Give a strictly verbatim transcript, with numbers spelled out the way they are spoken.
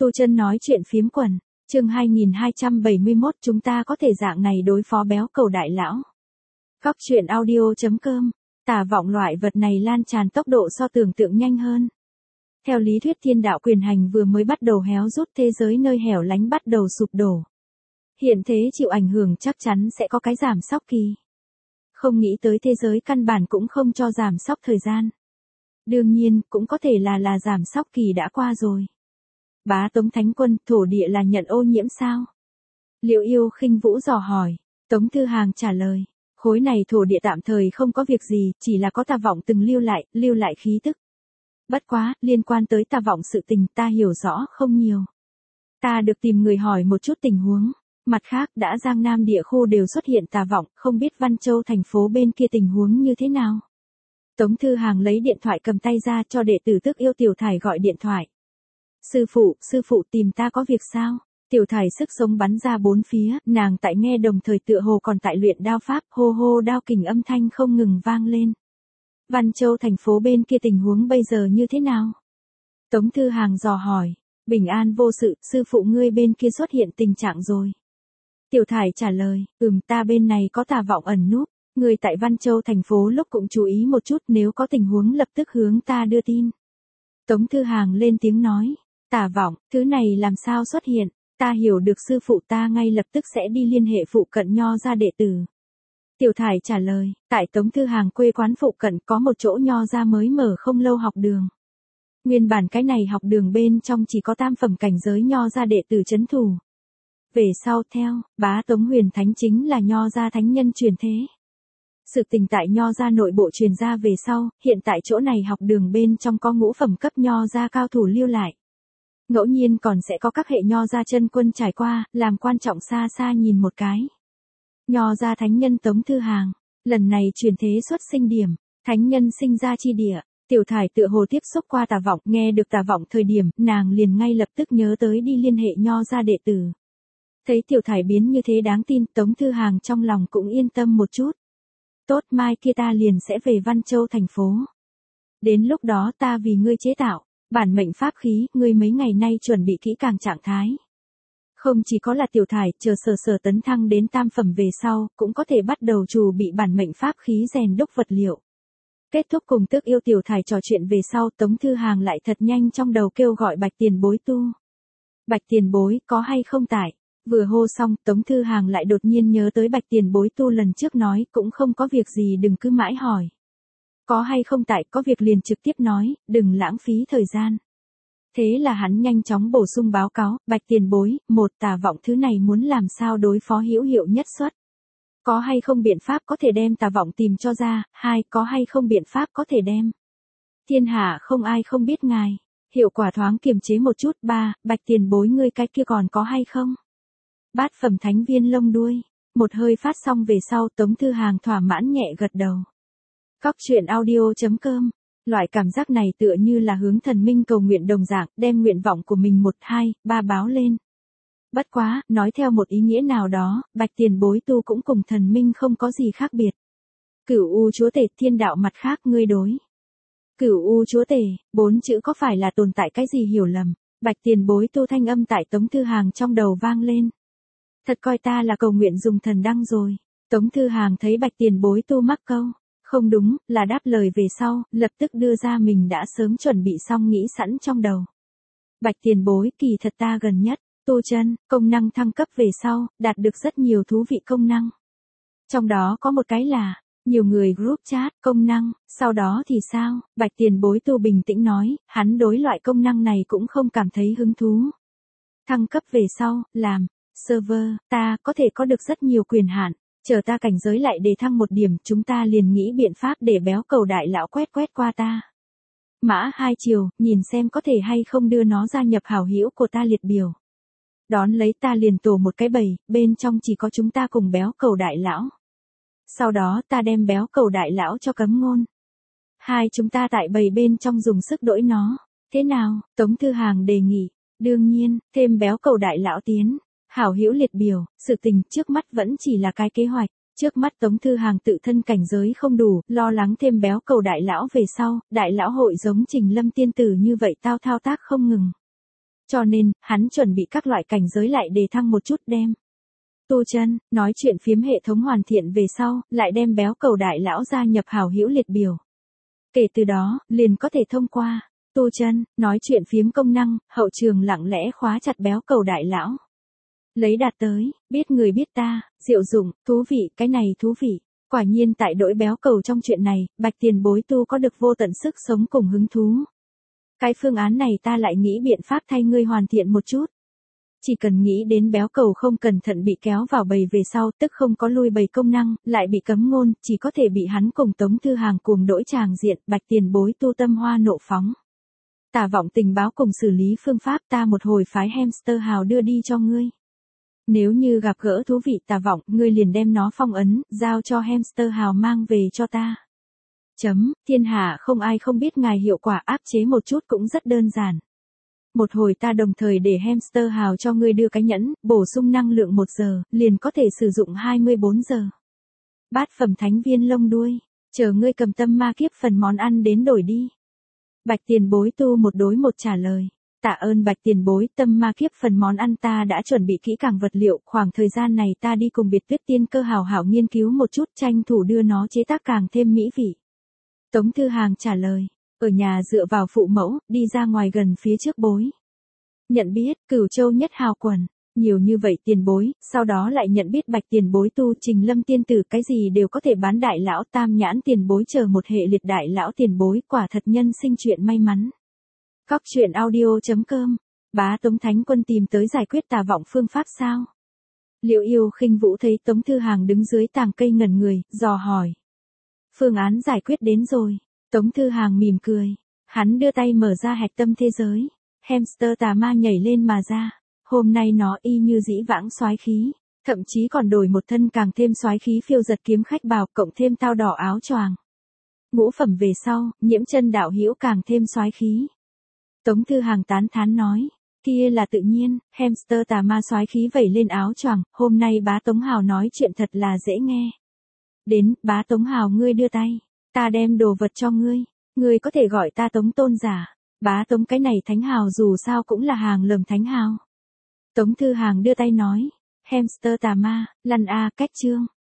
Tu Chân nói chuyện phiếm quần, chương hai nghìn hai trăm bảy mươi mốt chúng ta có thể dạng này đối phó béo cầu đại lão. Góc truyện audio chấm com, tà vọng loại vật này lan tràn tốc độ so tưởng tượng nhanh hơn. Theo lý thuyết thiên đạo quyền hành vừa mới bắt đầu héo rút, thế giới nơi hẻo lánh bắt đầu sụp đổ. Hiện thế chịu ảnh hưởng chắc chắn sẽ có cái giảm sóc kỳ. Không nghĩ tới thế giới căn bản cũng không cho giảm sóc thời gian. Đương nhiên, cũng có thể là là giảm sóc kỳ đã qua rồi. Bá Tống Thánh Quân, thổ địa là nhận ô nhiễm sao? Liệu Yêu Khinh Vũ dò hỏi. Tống Thư Hàng trả lời, khối này thổ địa tạm thời không có việc gì, chỉ là có tà vọng từng lưu lại, lưu lại khí tức. Bất quá, liên quan tới tà vọng sự tình ta hiểu rõ không nhiều. Ta được tìm người hỏi một chút tình huống. Mặt khác, đã Giang Nam địa khu đều xuất hiện tà vọng, không biết Văn Châu thành phố bên kia tình huống như thế nào. Tống Thư Hàng lấy điện thoại cầm tay ra cho đệ tử Tức Yêu Tiểu Thải gọi điện thoại. Sư phụ, sư phụ tìm ta có việc sao? Tiểu Thải sức sống bắn ra bốn phía, nàng tại nghe đồng thời tựa hồ còn tại luyện đao pháp, hô hô đao kình âm thanh không ngừng vang lên. Văn Châu thành phố bên kia tình huống bây giờ như thế nào? Tống Thư Hàng dò hỏi. Bình an vô sự, sư phụ ngươi bên kia xuất hiện tình trạng rồi. Tiểu Thải trả lời, ừm ta bên này có tà vọng ẩn núp, người tại Văn Châu thành phố lúc cũng chú ý một chút, nếu có tình huống lập tức hướng ta đưa tin. Tống Thư Hàng lên tiếng nói, tà vọng, thứ này làm sao xuất hiện, ta hiểu được sư phụ ta ngay lập tức sẽ đi liên hệ phụ cận Nho gia đệ tử. Tiểu Thải trả lời, tại Tống Thư Hàng quê quán phụ cận có một chỗ Nho gia mới mở không lâu học đường. Nguyên bản cái này học đường bên trong chỉ có tam phẩm cảnh giới Nho gia đệ tử trấn thủ. Về sau theo, Bá Tống Huyền Thánh chính là Nho gia thánh nhân truyền thế. Sự tình tại Nho gia nội bộ truyền ra về sau, hiện tại chỗ này học đường bên trong có ngũ phẩm cấp Nho gia cao thủ lưu lại. Ngẫu nhiên còn sẽ có các hệ Nho gia chân quân trải qua, làm quan trọng xa xa nhìn một cái. Nho gia thánh nhân Tống Thư Hàng, lần này truyền thế xuất sinh điểm, thánh nhân sinh ra chi địa. Tiểu Thải tựa hồ tiếp xúc qua tà vọng, nghe được tà vọng thời điểm, nàng liền ngay lập tức nhớ tới đi liên hệ Nho gia đệ tử. Thấy Tiểu Thải biến như thế đáng tin, Tống Thư Hàng trong lòng cũng yên tâm một chút. Tốt, mai kia ta liền sẽ về Văn Châu thành phố. Đến lúc đó ta vì ngươi chế tạo bản mệnh pháp khí, ngươi mấy ngày nay chuẩn bị kỹ càng trạng thái. Không chỉ có là Tiểu Thải, chờ sở sở tấn thăng đến tam phẩm về sau, cũng có thể bắt đầu chủ bị bản mệnh pháp khí rèn đúc vật liệu. Kết thúc cùng Tức Yêu Tiểu Thải trò chuyện về sau, Tống Thư Hàng lại thật nhanh trong đầu kêu gọi Bạch Tiền Bối tu. Bạch Tiền Bối, có hay không tại? Vừa hô xong, Tống Thư Hàng lại đột nhiên nhớ tới Bạch Tiền Bối tu lần trước nói, cũng không có việc gì đừng cứ mãi hỏi. Có hay không tại, có việc liền trực tiếp nói, đừng lãng phí thời gian. Thế là hắn nhanh chóng bổ sung báo cáo, Bạch Tiền Bối, một tà vọng thứ này muốn làm sao đối phó hữu hiệu nhất xuất. Có hay không biện pháp có thể đem tà vọng tìm cho ra, hai, có hay không biện pháp có thể đem. Thiên hạ không ai không biết ngài, hiệu quả thoáng kiềm chế một chút, ba, Bạch Tiền Bối ngươi cái kia còn có hay không? Bát phẩm thánh viên lông đuôi, một hơi phát xong về sau Tống Thư Hàng thỏa mãn nhẹ gật đầu. Góc truyện audio chấm com, loại cảm giác này tựa như là hướng thần minh cầu nguyện đồng dạng, đem nguyện vọng của mình một, hai, ba báo lên. Bất quá, nói theo một ý nghĩa nào đó, Bạch Tiền Bối tu cũng cùng thần minh không có gì khác biệt. Cửu U Chúa Tể, thiên đạo mặt khác ngươi đối. Cửu U Chúa Tể, bốn chữ có phải là tồn tại cái gì hiểu lầm? Bạch Tiền Bối tu thanh âm tại Tống Thư Hàng trong đầu vang lên. Thật coi ta là cầu nguyện dùng thần đăng rồi. Tống Thư Hàng thấy Bạch Tiền Bối tu mắc câu. Không đúng, là đáp lời về sau, lập tức đưa ra mình đã sớm chuẩn bị xong nghĩ sẵn trong đầu. Bạch Tiền Bối, kỳ thật ta gần nhất, tu chân, công năng thăng cấp về sau, đạt được rất nhiều thú vị công năng. Trong đó có một cái là, nhiều người group chat, công năng, sau đó thì sao? Bạch Tiền Bối tu bình tĩnh nói, hắn đối loại công năng này cũng không cảm thấy hứng thú. Thăng cấp về sau, làm, server, ta có thể có được rất nhiều quyền hạn. Chờ ta cảnh giới lại đề thăng một điểm, chúng ta liền nghĩ biện pháp để béo cầu đại lão quét quét qua ta. Mã hai chiều, nhìn xem có thể hay không đưa nó gia nhập hảo hữu của ta liệt biểu. Đón lấy ta liền tổ một cái bầy, bên trong chỉ có chúng ta cùng béo cầu đại lão. Sau đó ta đem béo cầu đại lão cho cấm ngôn. Hai chúng ta tại bầy bên trong dùng sức đỗi nó. Thế nào? Tống Thư Hàng đề nghị. Đương nhiên, thêm béo cầu đại lão tiến. Hảo hữu liệt biểu, sự tình trước mắt vẫn chỉ là cái kế hoạch. Trước mắt Tống Thư Hàng tự thân cảnh giới không đủ, lo lắng thêm béo cầu đại lão về sau, đại lão hội giống Trình Lâm tiên tử như vậy tao thao tác không ngừng. cho nên, hắn chuẩn bị các loại cảnh giới lại đề thăng một chút đem. Tu chân, nói chuyện phiếm hệ thống hoàn thiện về sau, lại đem béo cầu đại lão gia nhập hảo hữu liệt biểu. Kể từ đó, liền có thể thông qua tu chân, nói chuyện phiếm công năng, hậu trường lặng lẽ khóa chặt béo cầu đại lão. Lấy đạt tới, biết người biết ta, diệu dụng, thú vị, cái này thú vị. Quả nhiên tại đỗi béo cầu trong chuyện này, Bạch tiền bối tu có được vô tận sức sống cùng hứng thú. Cái phương án này ta lại nghĩ biện pháp thay ngươi hoàn thiện một chút. Chỉ cần nghĩ đến béo cầu không cẩn thận bị kéo vào bầy về sau, tức không có lui bầy công năng, lại bị cấm ngôn, chỉ có thể bị hắn cùng Tống Thư Hàng cuồng đỗi tràng diện, Bạch tiền bối tu tâm hoa nộ phóng. Tả vọng tình báo cùng xử lý phương pháp ta một hồi phái hamster hào đưa đi cho ngươi. Nếu như gặp gỡ thú vị Tả vọng, ngươi liền đem nó phong ấn, giao cho hamster hào mang về cho ta. Chấm, thiên hạ không ai không biết ngài hiệu quả áp chế một chút cũng rất đơn giản. Một hồi ta đồng thời để hamster hào cho ngươi đưa cái nhẫn, bổ sung năng lượng một giờ, liền có thể sử dụng hai mươi bốn giờ. Bát phẩm thánh viên lông đuôi, chờ ngươi cầm tâm ma kiếp phần món ăn đến đổi đi. Bạch tiền bối tu một đối một trả lời. Tạ ơn Bạch tiền bối, tâm ma kiếp phần món ăn ta đã chuẩn bị kỹ càng vật liệu, khoảng thời gian này ta đi cùng biệt tuyết tiên cơ hào hảo nghiên cứu một chút, tranh thủ đưa nó chế tác càng thêm mỹ vị. Tống Thư Hàng trả lời, ở nhà dựa vào phụ mẫu, đi ra ngoài gần phía trước bối. Nhận biết, Cửu Châu nhất hào quần, nhiều như vậy tiền bối, sau đó lại nhận biết Bạch tiền bối tu Trình Lâm tiên tử cái gì đều có thể bán đại lão tam nhãn tiền bối chờ một hệ liệt đại lão tiền bối, quả thật nhân sinh chuyện may mắn. Cóc truyện audio chấm com, bá Tống Thánh Quân tìm tới giải quyết tà vọng phương pháp sao? Liệu Yêu Khinh Vũ thấy Tống Thư Hàng đứng dưới tàng cây ngẩn người, dò hỏi. Phương án giải quyết đến rồi. Tống Thư Hàng mỉm cười. Hắn đưa tay mở ra hạch tâm thế giới. Hamster tà ma nhảy lên mà ra. Hôm nay nó y như dĩ vãng soái khí. Thậm chí còn đổi một thân càng thêm soái khí phiêu giật kiếm khách bào cộng thêm tao đỏ áo choàng. Ngũ phẩm về sau, nhiễm chân đạo hữu càng thêm soái khí. Tống Thư Hàng tán thán nói. Kia là tự nhiên, hamster tà ma soái khí vẩy lên áo choàng. Hôm nay bá Tống Hào nói chuyện thật là dễ nghe. Đến, bá Tống Hào ngươi đưa tay. Ta đem đồ vật cho ngươi. Ngươi có thể gọi ta Tống tôn giả. Bá Tống cái này thánh hào dù sao cũng là hàng lầm thánh hào. Tống Thư Hàng đưa tay nói. Hamster tà ma, lăn a cách chương.